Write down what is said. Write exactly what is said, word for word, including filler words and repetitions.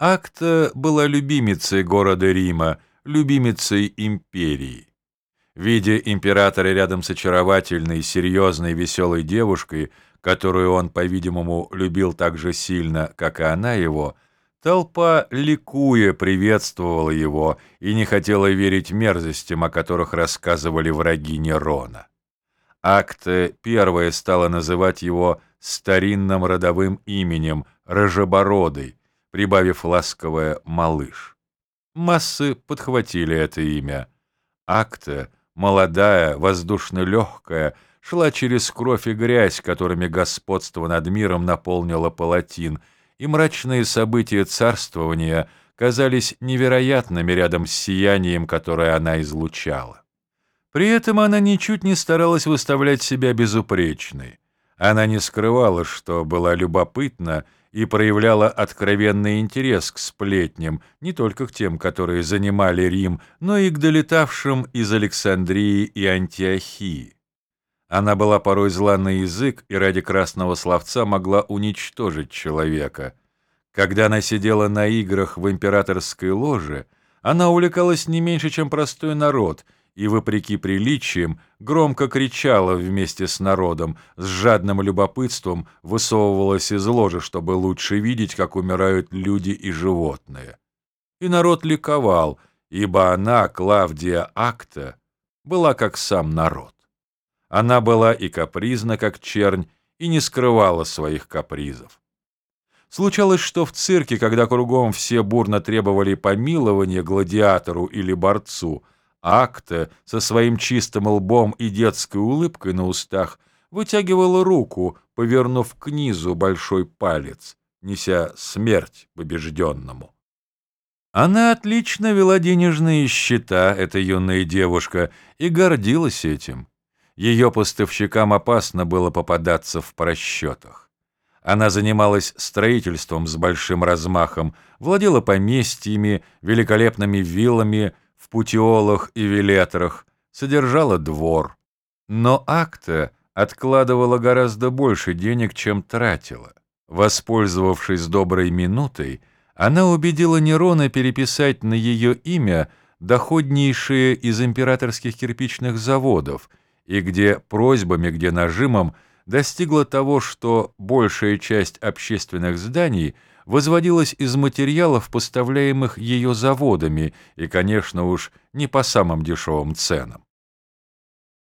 Акта была любимицей города Рима, любимицей империи. Видя императора рядом с очаровательной, серьезной, веселой девушкой, которую он, по-видимому, любил так же сильно, как и она его, толпа, ликуя, приветствовала его и не хотела верить мерзостям, о которых рассказывали враги Нерона. Акта первая стала называть его старинным родовым именем Рыжебородый, прибавив ласковое «малыш». Массы подхватили это имя. Акта, молодая, воздушно-легкая, шла через кровь и грязь, которыми господство над миром наполнило Палатин, и мрачные события царствования казались невероятными рядом с сиянием, которое она излучала. При этом она ничуть не старалась выставлять себя безупречной. Она не скрывала, что была любопытна, и проявляла откровенный интерес к сплетням, не только к тем, которые занимали Рим, но и к долетавшим из Александрии и Антиохии. Она была порой зла на язык и ради красного словца могла уничтожить человека. Когда она сидела на играх в императорской ложе, она увлекалась не меньше, чем простой народ, и, вопреки приличиям, громко кричала вместе с народом, с жадным любопытством высовывалась из ложи, чтобы лучше видеть, как умирают люди и животные. И народ ликовал, ибо она, Клавдия Акта, была как сам народ. Она была и капризна, как чернь, и не скрывала своих капризов. Случалось, что в цирке, когда кругом все бурно требовали помилования гладиатору или борцу, Акта со своим чистым лбом и детской улыбкой на устах вытягивала руку, повернув к низу большой палец, неся смерть побежденному. Она отлично вела денежные счета, эта юная девушка, и гордилась этим. Ее поставщикам опасно было попадаться в просчетах. Она занималась строительством с большим размахом, владела поместьями, великолепными виллами в Путиолах и Велетрах, содержала двор. Но Акта откладывала гораздо больше денег, чем тратила. Воспользовавшись доброй минутой, она убедила Нерона переписать на ее имя доходнейшие из императорских кирпичных заводов, и где просьбами, где нажимом достигла того, что большая часть общественных зданий возводилась из материалов, поставляемых ее заводами, и, конечно уж, не по самым дешевым ценам.